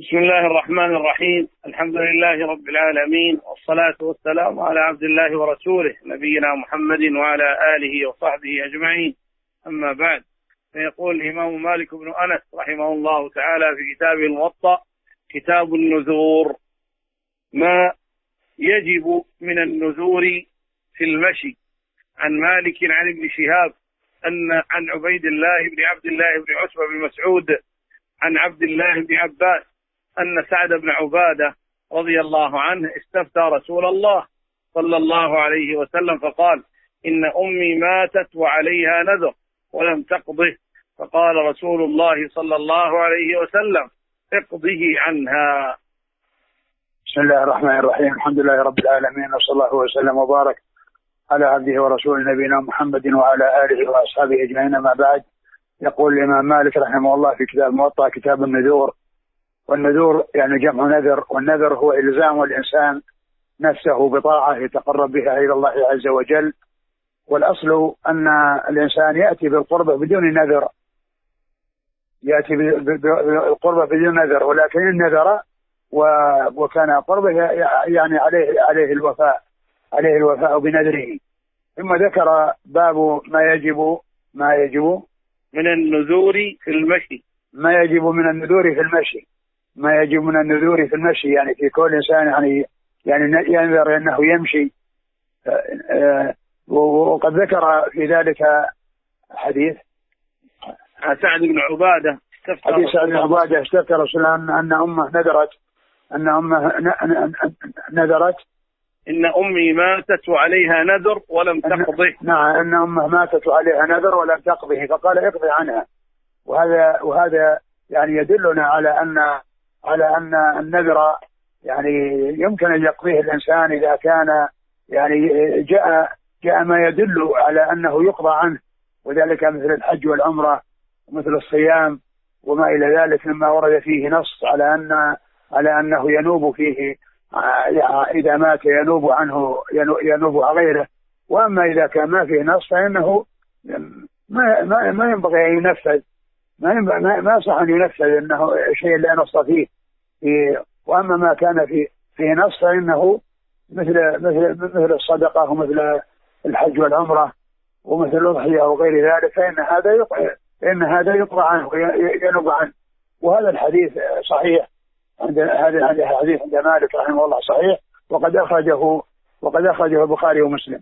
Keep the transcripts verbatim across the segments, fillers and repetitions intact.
بسم الله الرحمن الرحيم. الحمد لله رب العالمين، والصلاة والسلام على عبد الله ورسوله نبينا محمد وعلى آله وصحبه أجمعين. أما بعد، فيقول الإمام مالك بن أنس رحمه الله تعالى في كتابه الموطأ كتاب النذور: ما يجب من النذور في المشي. عن مالك عن ابن شهاب أن عن عبيد الله بن عبد الله بن عتبة بن مسعود عن عبد الله بن عباس أن سعد بن عبادة رضي الله عنه استفتى رسول الله صلى الله عليه وسلم فقال: إن أمي ماتت وعليها نذر ولم تقضه، فقال رسول الله صلى الله عليه وسلم: اقضه عنها. بسم الله الرحمن الرحيم. الحمد لله رب العالمين، وصلى الله وسلم وبارك على عبده ورسوله نبينا محمد وعلى آله وأصحابه أجمعين. ما بعد، يقول الإمام مالك رحمه الله في كتاب الموطأ كتاب النذور. والنذور يعني جمع نذر، والنذر هو إلزام الإنسان نفسه بطاعة يتقرب بها إلى الله عز وجل. والأصل أن الإنسان يأتي بالقربة بدون نذر، يأتي بالقربة بدون نذر، ولكن النذر وكان قربه يعني عليه عليه الوفاء عليه الوفاء بنذره. ثم ذكر باب ما يجب ما يجب من النذور في المشي. ما يجب من النذور في المشي ما يجب من النذور في المشي يعني في كل إنسان يعني يعني ينذر أنه يمشي. وقد ذكر في ذلك حديث سعد بن عبادة حديث سعد بن عبادة استفتى رسول الله أن أمه نذرت أن أمه نذرت إن أمي ماتت وعليها نذر ولم تقضه. نعم، أن أمه ماتت وعليها نذر ولم تقضه، فقال اقضي عنها. وهذا وهذا يعني يدلنا على أن على أن النذر يعني يمكن أن يقضيه الإنسان إذا كان يعني جاء جاء ما يدل على أنه يقضى عنه، وذلك مثل الحج والعمرة ومثل الصيام وما إلى ذلك، مما ورد فيه نص على أن على أنه ينوب فيه إذا مات ينوب عنه ينوب عن غيره. وأما إذا كان ما فيه نص فإنه ما ما ما ينبغي أن ينفذ، ما ما ما صح أن ينفذ إنه شيء لا نص فيه. وأما ما كان في فيه نص فإنه مثل مثل مثل الصدقة ومثل الحج والعمرة ومثل الأضحية وغير ذلك، فإن هذا يقع فإن هذا يقع عنه ينوب عنه. وهذا الحديث صحيح عند هذا الحديث عند مالك رحمه الله صحيح، وقد أخرجه وقد أخرجه البخاري ومسلم.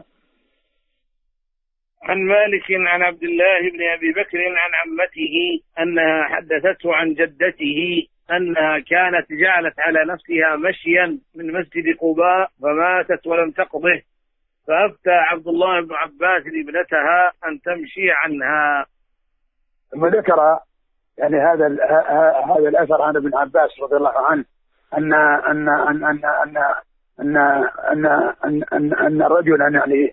عن مالك عن عبد الله بن أبي بكر عن عمته أنها حدثته عن جدته أنها كانت جعلت على نفسها مشيا من مسجد قباء فماتت ولم تقضه، فأفتى عبد الله بن عباس ابنتها أن تمشي عنها. ثم ذكر يعني هذا هذا الأثر عن ابن عباس رضي الله عنه أن أن أن أن أن أن أن أن أن أن رجلا يعني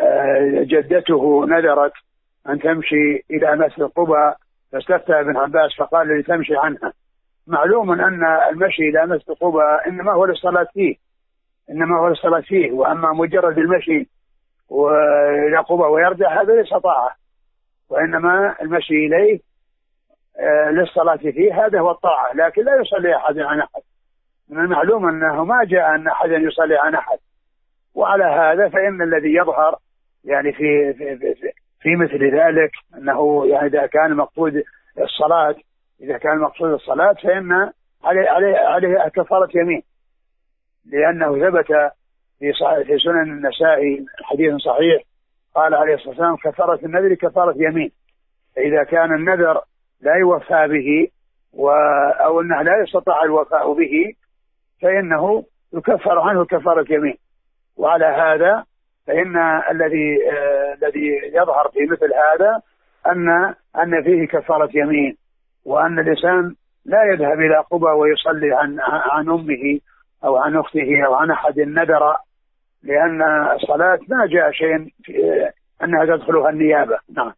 جدته نذرت أن تمشي إلى مسجد قباء، فاستفتى ابن عباس فقال لي تمشي عنها. معلوم أن المشي إلى مسجد قباء إنما هو للصلاة فيه إنما هو للصلاة فيه وأما مجرد المشي وإلى قباء ويرجع هذا ليس طاعة، وإنما المشي إليه للصلاة فيه هذا هو الطاعة، لكن لا يصلي أحد عن أحد. من المعلوم أنه ما جاء أن أحدا يصلي عن أحد. وعلى هذا فإن الذي يظهر يعني في في في, في مثل ذلك أنه يعني إذا كان مقصود الصلاة إذا كان مقصود الصلاة فإن عليه عليه عليه كفارة يمين، لأنه ثبت في في سنن النسائي حديث صحيح قال عليه الصلاة والسلام: كفارة النذر كفارة يمين. فإذا كان النذر لا يوفى به أو أنه لا يستطاع الوفاء به فإنه يكفر عنه كفارة يمين. وعلى هذا فإن الذي آه الذي يظهر في مثل هذا أن أن فيه كفارة يمين، وأن الإنسان لا يذهب إلى قباء ويصلي عن عن أمه أو عن أخته أو عن أحد النذر، لأن الصلاة ما جاء شيء أنها تدخلها النيابة. نعم.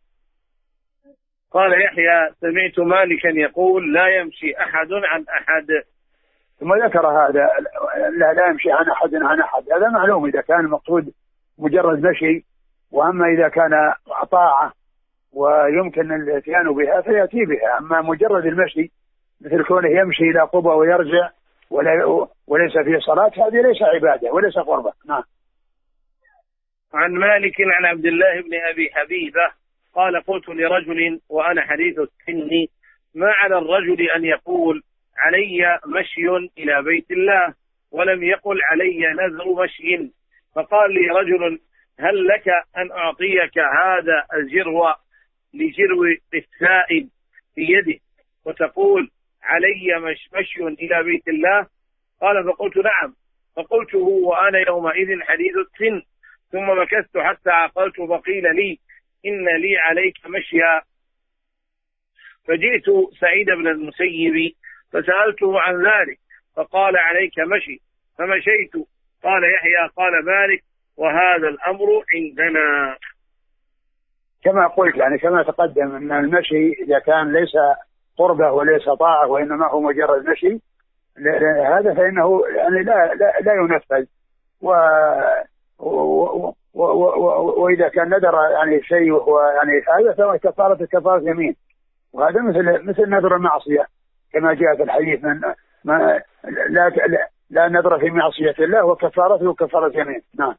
قال يحيى: سمعت مالكا يقول: لا يمشي أحد عن أحد. ثم ذكر هذا لا, لا يمشي عن أحد عن أحد. هذا معلوم إذا كان المقصود مجرد مشي، وأما إذا كان طاعة ويمكن الاتيان بها فيأتي بها. أما مجرد المشي مثل كونه يمشي إلى قبى ويرجع وليس فيه صلاة، هذه ليس عبادة وليس قربة. نعم. عن مالك عن عبد الله بن أبي حبيبة قال قلت لرجل وأنا حديث السن ما على الرجل أن يقول علي مشي إلى بيت الله ولم يقل علي نذر مشي؟ فقال لي رجل هل لك أن أعطيك هذا الجرو لجرو قثاء في يده وتقول علي مش مشي إلى بيت الله؟ قال فقلت نعم. فقلته وأنا يومئذ حديث السن، ثم مكثت حتى عقلت فقيل لي إن لي عليك مشيا. فجئت سعيد بن المسيب فسألته عن ذلك فقال عليك مشي، فمشيت. قال يحيى قال مالك وهذا الأمر عندنا. كما قلت يعني كما تقدم أن المشي إذا كان ليس قربة وليس طاعة وإنما هو مجرد مشي هذا فإنه يعني لا لا, لا ينفذ. و و و و وإذا كان نذر يعني شيء وهو يعني هذا سواء كفارة كفارة يمين، وهذا مثل مثل نذر المعصية كما جاء في الحديث من ما لا لا, لا نذر في معصية الله وكفارته كفارة يمين. نعم.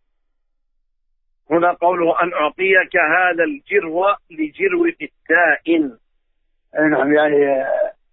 هنا قوله أن أعطيك هذا الجرو لجرو قثاء. نعم يعني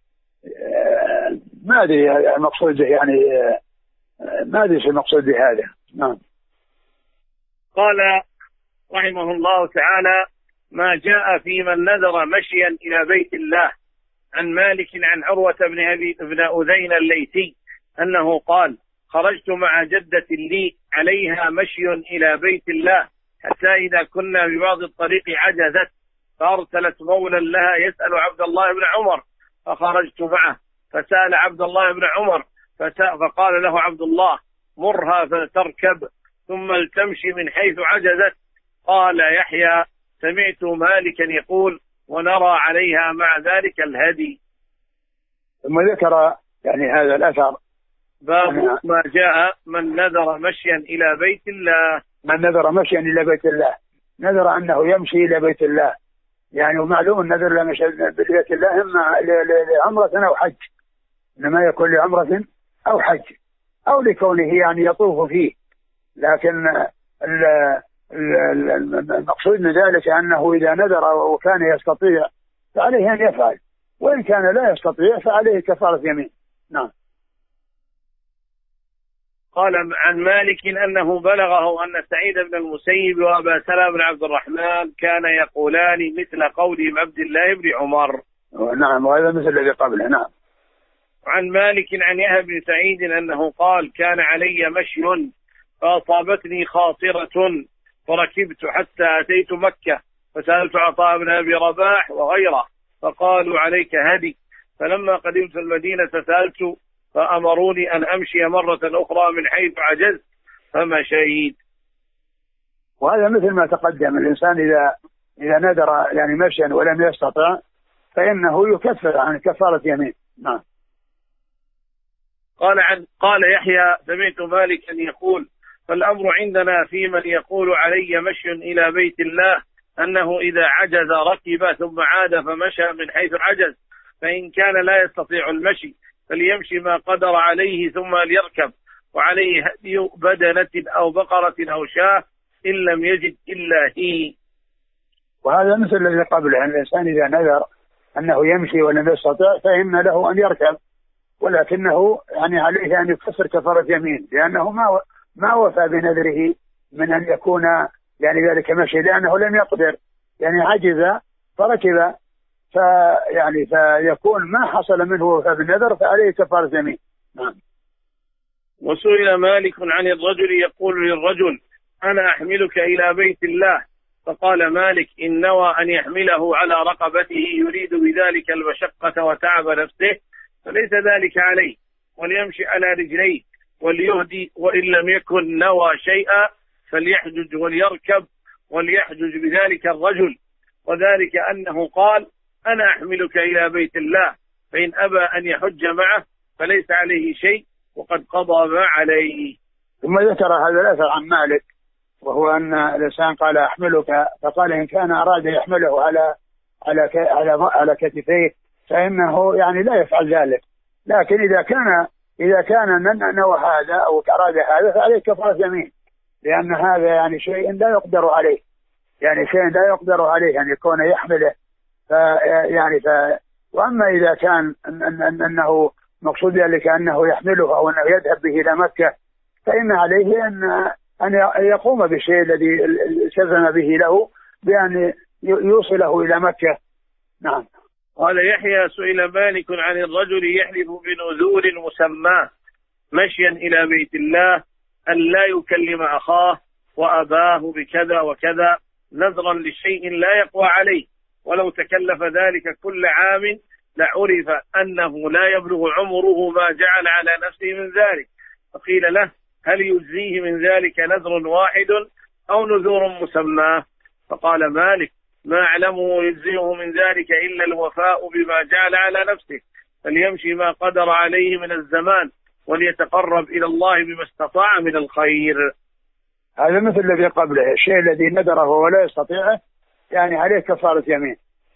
ما أدري المقصود يعني ما أدري شو المقصود بهذا. نعم. قال رحمه الله تعالى ما جاء في من نذر مشيا إلى بيت الله. عن مالك عن عروة بن أبي بن أذين الليثي أنه قال خرجت مع جدة لي عليها مشي إلى بيت الله حتى إذا كنا ببعض الطريق عجزت فأرسلت مولا لها يسأل عبد الله بن عمر فخرجت معه فسأل عبد الله بن عمر فقال له عبد الله مرها فتركب ثم لتمشي من حيث عجزت. قال يحيى سمعت مالكا يقول ونرى عليها مع ذلك الهدي. ثم ذكر يعني هذا الأثر باب ما جاء من نذر مشيا إلى بيت الله. من نذر مشيا إلى بيت الله نذر أنه يمشي إلى بيت الله يعني ومعلوم النذر لمشي بيت الله إما لعمرة أو حج، إنما يكون لعمرة أو حج أو لكونه يعني يطوف فيه. لكن المقصود من ذلك أنه إذا نذر وكان يستطيع فعليه أن يفعل، وإن كان لا يستطيع فعليه كفارة يمين. نعم. قال عن مالك أنه بلغه أن سعيد بن المسيب وأبا سلمة بن عبد الرحمن كان يقولان مثل قول عبد الله بن عمر. نعم وهذا مثل الذي قبله. نعم. عن مالك عن يحيى بن سعيد أنه قال كان علي مشي فأصابتني خاصرة فركبت حتى أتيت مكة فسألت عطاء بن أبي رباح وغيره فقالوا عليك هدي، فلما قدمت المدينة سألت فأمروني أن أمشي مرة أخرى من حيث عجزت فمشيت. وهذا مثل ما تقدم الإنسان إذا إذا نذر يعني مشيا ولم يستطع فإنه يكفر عن كفارة يمين. نعم. قال عن قال يحيى سمعت مالك أن يقول فالأمر عندنا في من يقول علي مشي إلى بيت الله أنه إذا عجز ركب ثم عاد فمشى من حيث عجز، فإن كان لا يستطيع المشي فليمشي ما قدر عليه ثم ليركب، وعليه هدي بدنة أو بقرة أو شاة إن لم يجد إلا هي. وهذا مثل الذي قبله، أن الإنسان إذا نذر أنه يمشي ولم يستطع فإن له أن يركب، ولكنه يعني عليه أن يكفر كفارة يمين لأنه ما ما وفى بنذره من أن يكون يعني ذلك مشي، لأنه لم يقدر يعني عجز فركب فيعني فيكون ما حصل منه وفى بالنذر فعليه كفارة يمين. نعم. وسئل مالك عن الرجل يقول للرجل أنا أحملك إلى بيت الله، فقال مالك إن نوى أن يحمله على رقبته يريد بذلك المشقة وتعب نفسه فليس ذلك عليه، وليمشي على رجليه وليهدي، وإن لم يكن نوى شيئا فليحجج وليركب وليحجج بذلك الرجل، وذلك أنه قال أنا أحملك إلى بيت الله، فإن أبى أن يحج معه فليس عليه شيء وقد قضى ما عليه. ثم ذكر هذا الأثر عن مالك وهو أن الإنسان قال أحملك، فقال إن كان أراد يحمله على على على على كتفيه فإنه يعني لا يفعل ذلك. لكن إذا كان إذا كان نوى هذا أو أراد هذا فعليه كفارة يمين، لأن هذا يعني شيء لا يقدر عليه، يعني شيء لا يقدر عليه أن يكون يحمله. ف يعني ف وأما إذا كان أن أن أنه مقصود ذلك أنه يحمله أو أنه يذهب به إلى مكة، فإن عليه أن أن يقوم بالشيء الذي سلم به له بأن يوصله إلى مكة. نعم. قال يحيى سئل مالك عن الرجل يحلف بنذور مسماه مشيا إلى بيت الله أن لا يكلم أخاه وأباه بكذا وكذا نذرا لشيء لا يقوى عليه، ولو تكلف ذلك كل عام لعرف أنه لا يبلغ عمره ما جعل على نفسه من ذلك. فقيل له هل يجزيه من ذلك نذر واحد أو نذور مسماه؟ فقال مالك ما أعلمه يجزيه من ذلك إلا الوفاء بما جعل على نفسه، فليمشي ما قدر عليه من الزمان وليتقرب إلى الله بما استطاع من الخير. هذا مثل الذي قبله، الشيء الذي نذره ولا يستطيعه يعني عليه كفارة يمين.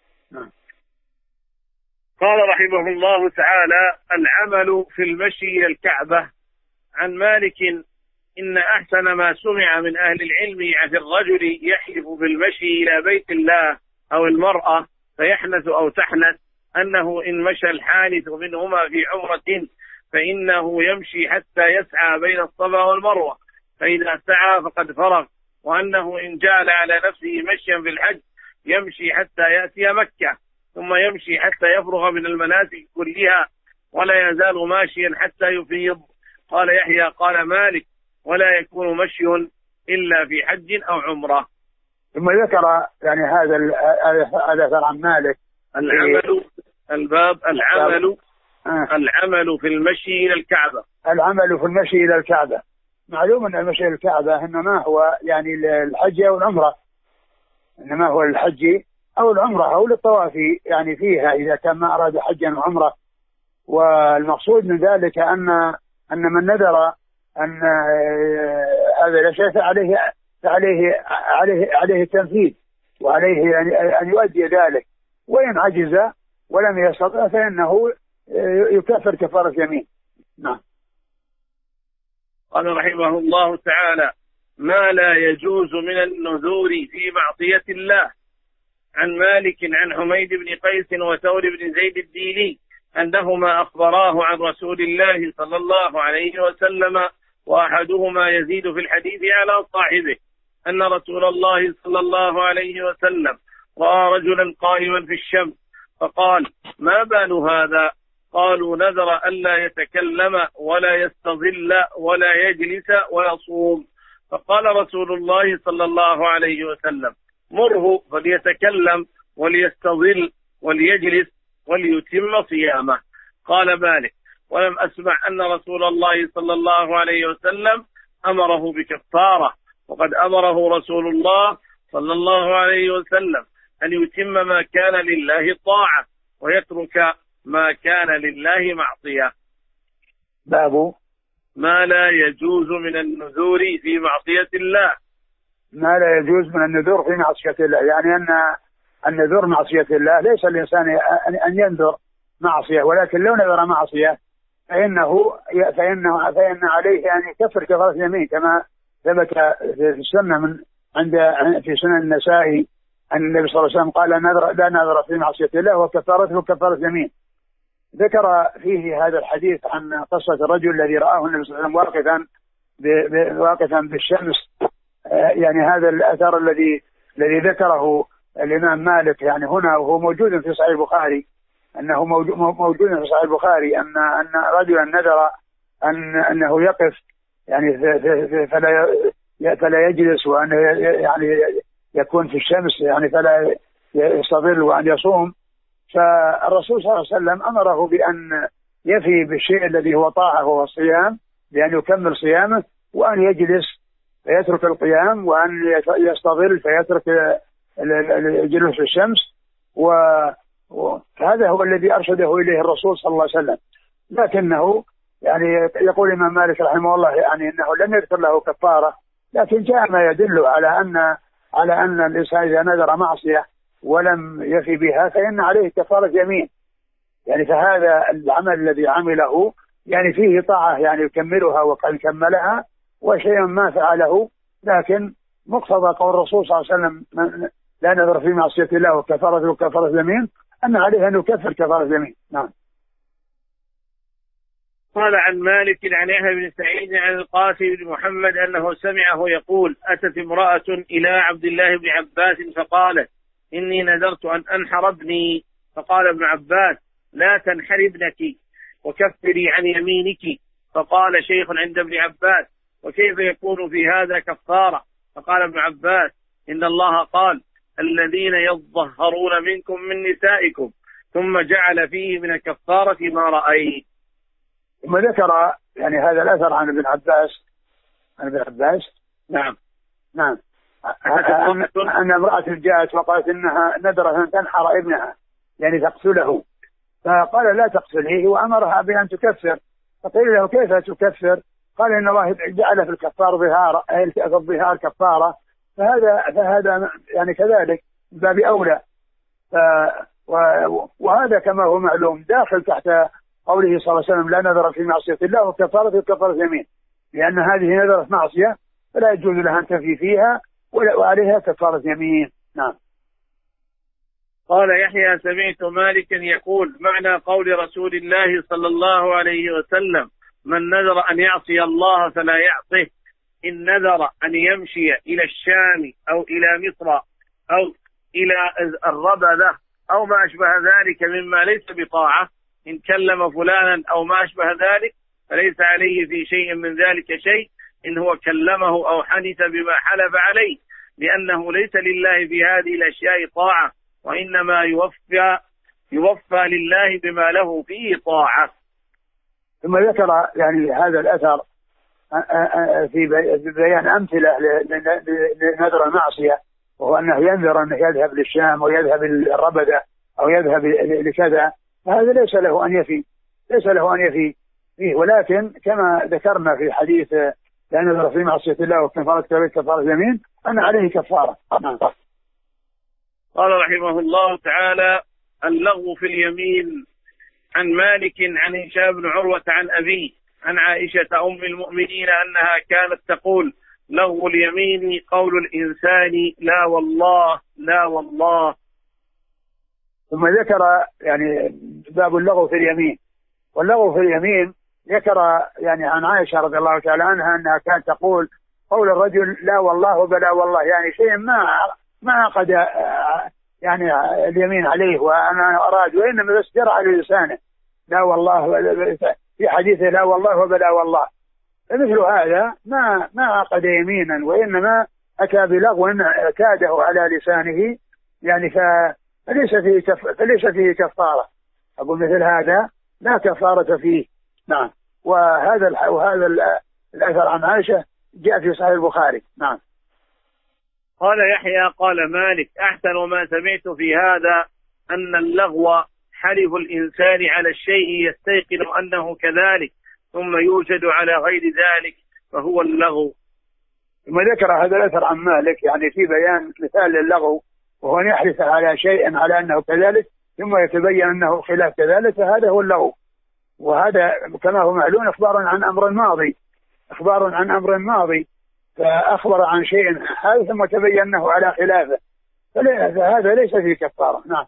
قال رحمه الله تعالى العمل في المشي إلى الكعبة. عن مالك إن أحسن ما سمع من أهل العلم في الرجل يحلف بالمشي إلى بيت الله أو المرأة فيحنث أو تحنث أنه إن مشى الحانث منهما في عمرة فإنه يمشي حتى يسعى بين الصفا والمروة، فإذا سعى فقد فرغ، وأنه إن جعل على نفسه مشيا في الحج يمشي حتى يأتي مكة ثم يمشي حتى يفرغ من المناسك كلها ولا يزال ماشيا حتى يفيض. قال يحيى قال مالك ولا يكون مشي إلا في حج أو عمرة. ثم ذكر يعني هذا هذا عن مالك العمل الباب العمل آه. العمل في المشي إلى الكعبة. العمل في المشي إلى الكعبة، معلوم أن المشي إلى الكعبة إنما هو يعني الحج أو العمرة، إنما هو الحج أو العمرة أو للطواف يعني فيها إذا كان ما أراد حجا وعمرة. والمقصود من ذلك أن أن من نذر أن هذا لا شيء عليه عليه عليه عليه التنفيذ وعليه أن يؤدي ذلك، وإن عجز ولم يستطع فإنه يكفر كفارة يمين. نعم. قال رحمه الله تعالى ما لا يجوز من النذور في معصية الله. عن مالك عن حميد بن قيس وثور بن زيد الديلي أنهما أخبراه عن رسول الله صلى الله عليه وسلم، وأحدهما يزيد في الحديث على صاحبه، أن رسول الله صلى الله عليه وسلم رأى رجلا قائما في الشمس فقال ما بال هذا؟ قالوا نذر ألا يتكلم ولا يستظل ولا يجلس ويصوم. فقال رسول الله صلى الله عليه وسلم مره فليتكلم وليستظل وليجلس وليتم صيامه. قال مالك ولم أسمع أن رسول الله صلى الله عليه وسلم أمره بكفارة، وقد أمره رسول الله صلى الله عليه وسلم أن يتم ما كان لله طاعة ويترك ما كان لله معصية. باب ما لا يجوز من النذور في معصية الله. ما لا يجوز من النذور في معصية الله، يعني أن النذور معصية الله ليس الإنسان أن ينذر معصية، ولكن لو نذر معصية فإنه فإنه فإن عليه أن يكفر كفارة يمين، كما ثبت في السنة من عند في سنن النسائي أن النبي صلى الله عليه وسلم قال نذر لا نذر في معصية الله وكفارته كفارة يمين. ذكر فيه هذا الحديث عن قصة الرجل الذي رآه النبي صلى الله عليه وسلم واقفا واقفا بالشمس، يعني هذا الأثر الذي الذي ذكره الإمام مالك يعني هنا، وهو موجود في صحيح البخاري، أنه موجود في صحيح البخاري أن أن رجلا نذر أن أنه يقف يعني فلا فلا يجلس، وأن يعني يكون في الشمس يعني فلا يستظل، وأن يصوم. فالرسول صلى الله عليه وسلم أمره بأن يفي بالشيء الذي هو طاعة وهو الصيام، بأن يكمل صيامه، وأن يجلس فيترك القيام، وأن يستظل فيترك الجلوس في الشمس. وهذا هو الذي أرشده إليه الرسول صلى الله عليه وسلم. لكنه يعني يقول الإمام مالك رحمه الله يعني أنه لم يذكر له كفارة، لكن جاء ما يدل على أن على أن الإنسان إذا نذر معصية ولم يفي بها فإن عليه كفارة يمين، يعني فهذا العمل الذي عمله يعني فيه طاعة يعني يكملها وقد كملها، وشيء ما فعله لكن مقتضى قول الرسول صلى الله عليه وسلم لا نذر في معصية الله وكفارة وكفارة اليمين أن عليه أن يكفر كفارة اليمين. نعم. قال عن مالك عن يحيى بن سعيد عن القاسم بن محمد أنه سمعه يقول أتت امرأة إلى عبد الله بن عباس فقالت إني نذرت أن أنحر ابني، فقال ابن عباس لا تنحر ابنك وكفري عن يمينك. فقال شيخ عند ابن عباس وكيف يكون في هذا كفارة؟ فقال ابن عباس إن الله قال الذين يظهرون منكم من نسائكم، ثم جعل فيه من الكفارة ما رأيت. ثم ذكر يعني هذا الأثر عن ابن عباس عن ابن عباس نعم نعم أن امرأة جاءت وقالت إنها نذرت أن تنحر ابنها يعني تقتله، فقال لا تقتليه وأمرها بأن تكفر. فقيل له كيف تكفر؟ قال إن الله جعل في الكفار ظهار الظهار كفارة، فهذا فهذا يعني كذلك باب أولى. وهذا كما هو معلوم داخل تحت قوله صلى الله عليه وسلم لا نذر في معصية الله وكفارة كفارة اليمين، لأن هذه نذرت معصية فلا يجوز لها أن تنفي فيها وعليها كفارة يمين. نعم. قال يحيى سمعت مالكا يقول معنى قول رسول الله صلى الله عليه وسلم من نذر أن يعصي الله فلا يعصه، إن نذر أن يمشي إلى الشام أو إلى مصر أو إلى الربذة أو ما أشبه ذلك مما ليس بطاعة، إن كلم فلانا أو ما أشبه ذلك فليس عليه في شيء من ذلك شيء إن هو كلمه أو حدث بما حلف عليه، لأنه ليس لله في هذه الأشياء طاعة، وإنما يوفى يوفى لله بما له فيه طاعة. ثم ذكر يعني هذا الأثر في بيان أمثلة لنذر المعصية، وهو أنه ينذر أنه يذهب للشام ويذهب للربذة أو يذهب لكذا، فهذا ليس له أن يفي ليس له أن يفي فيه، ولكن كما ذكرنا في حديث لا نذر في معصية الله وكفارة كفارة اليمين أن عليه كفارة. قال رحمه الله تعالى اللغو في اليمين. عن مالك عن هشام بن عروة عن أبيه عن عائشة أم المؤمنين أنها كانت تقول لغو اليمين قول الإنسان لا والله لا والله. ثم ذكر يعني باب اللغو في اليمين. واللغو في اليمين ذكر يعني عن عائشة رضي الله تعالى عنها أنها كانت تقول قول الرجل لا والله بلا والله، يعني شيء ما ما عقد يعني اليمين عليه وأنا أراد، وإنما بس جرى على لسانه لا والله في حديثه لا والله وبلا والله، فمثل هذا ما ما عقد يمينا وإنما أتى بلغو اعتاده على لسانه، يعني فليس فيه كف فليس فيه كفارة. أقول مثل هذا لا كفارة فيه. نعم. وهذا وهذا الأثر عن عائشة جاء في صحيح البخاري. نعم. قال يحيى قال مالك أحسن ما سمعت في هذا أن اللغو حلف الإنسان على الشيء يستيقن أنه كذلك ثم يوجد على غير ذلك فهو اللغو. ثم ذكر هذا الأثر عن مالك يعني في بيان مثال للغو، وهو أن يحلف على شيء على أنه كذلك ثم يتبين أنه خلاف كذلك، فهذا هو اللغو. وهذا كما هو معلوم إخبار عن أمر ماضي إخبار عن أمر ماضي فأخبر عن شيء حال ثم تبين أنه على خلافه، فهذا ليس فيه كفارة. نعم.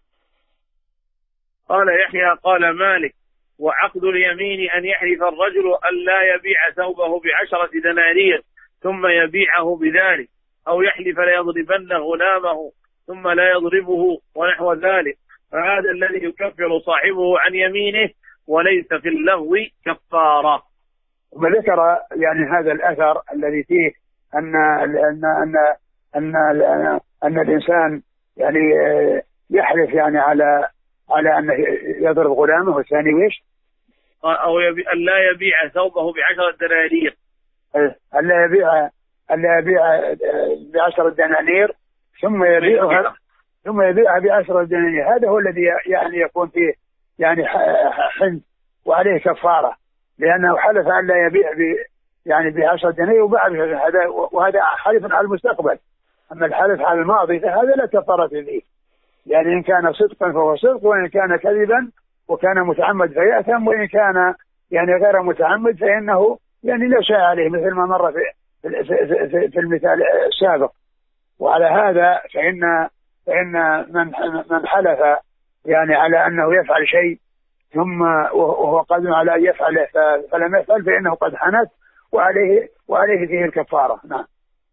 قال يحيى قال مالك وعقد اليمين أن يحلف الرجل أن لا يبيع ثوبه بعشرة دنانير ثم يبيعه بذلك، أو يحلف ليضربن غلامه ثم لا يضربه ونحو ذلك، فهذا الذي يكفر صاحبه عن يمينه وليس في اللغو كفارة. وذكر يعني هذا الأثر الذي فيه أن أن أن أن, أن, أن الإنسان يعني يحلف يعني على على أن يضرب غلامه، والثاني ويش؟ أو يبي أن لا يبيع ثوبه بعشرة دنانير. أن لا يبيع أن لا يبيع بعشرة دنانير ثم يبيعها ثم يبيعها بعشرة دنانير، هذا هو الذي يعني يكون فيه يعني حنث وعليه كفارة، لأنه حلف أن لا يبيع ب يعني بعشرة دنانير وبعد هذا، وهذا حلف على المستقبل. أما الحلف على الماضي فهذا لا كفارة فيه، يعني إن كان صدقا فهو صدق، وإن كان كذبا وكان متعمد فيأثم، وإن كان يعني غير متعمد فإنه يعني لا شيء عليه، مثل ما مر في في, في المثال السابق. وعلى هذا فإن فإن من من حلف يعني على أنه يفعل شيء ثم وهو قادر على أن يفعله فلم يفعل فإنه قد حنث، وعليه وعليه فيه الكفارة. نعم.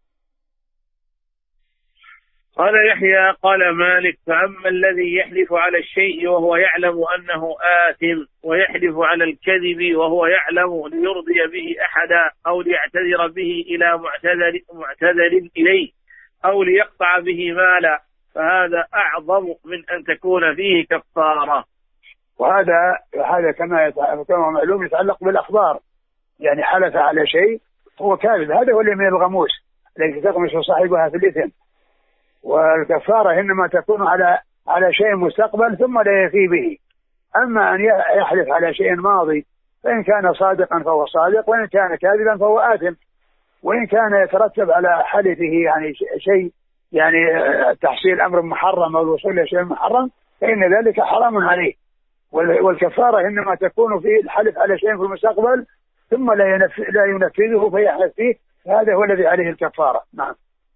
قال يحيى قال مالك: فأما الذي يحلف على الشيء وهو يعلم أنه آثم، ويحلف على الكذب وهو يعلم ليرضي به أحدا أو ليعتذر به إلى معتذر, معتذر إليه أو ليقطع به مالا، فهذا أعظم من أن تكون فيه كفارة. وهذا هذا كما كما معلوم يتعلق بالأخبار، يعني حلف على شيء هو كاذب، هذا هو اللي من الغموس التي تغمس صاحبها في الإثم. والكفارة إنما تكون على على شيء مستقبل ثم لا يفي به. أما أن يحلف على شيء ماضي فإن كان صادقا فهو صادق، وإن كان كاذبا فهو آثم. وإن كان يترتب على حلفه يعني شيء يعني تحصيل أمر محرم أو الوصول إلى شيء محرم فإن ذلك حرام عليه. والكفارة إنما تكون في الحلف على شيء في المستقبل ثم لا لا ينفذه فيحلف فيه، هذا هو الذي عليه الكفارة. نعم.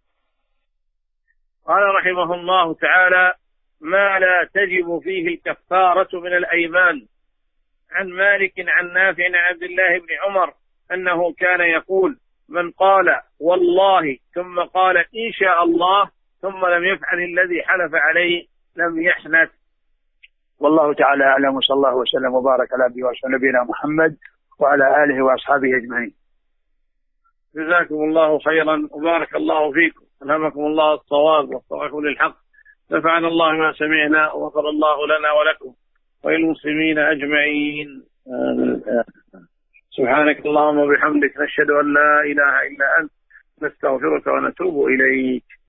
قال رحمه الله تعالى: ما لا تجب فيه الكفارة من الأيمان. عن مالك عن نافع عن عبد الله بن عمر أنه كان يقول: من قال والله ثم قال إن شاء الله ثم لم يفعل الذي حلف عليه لم يحنث. والله تعالى أعلم، وصلى الله وسلم وبارك على عبده ورسوله نبينا محمد وعلى آله وأصحابه أجمعين. جزاكم الله خيرا وبارك الله فيكم، ألهمكم الله الصواب ووفقكم للحق، نفعنا الله ما سمعنا وغفر الله لنا ولكم وللمسلمين أجمعين. سبحانك اللهم وبحمدك، نشهد أن لا إله إلا أنت، نستغفرك ونتوب إليك.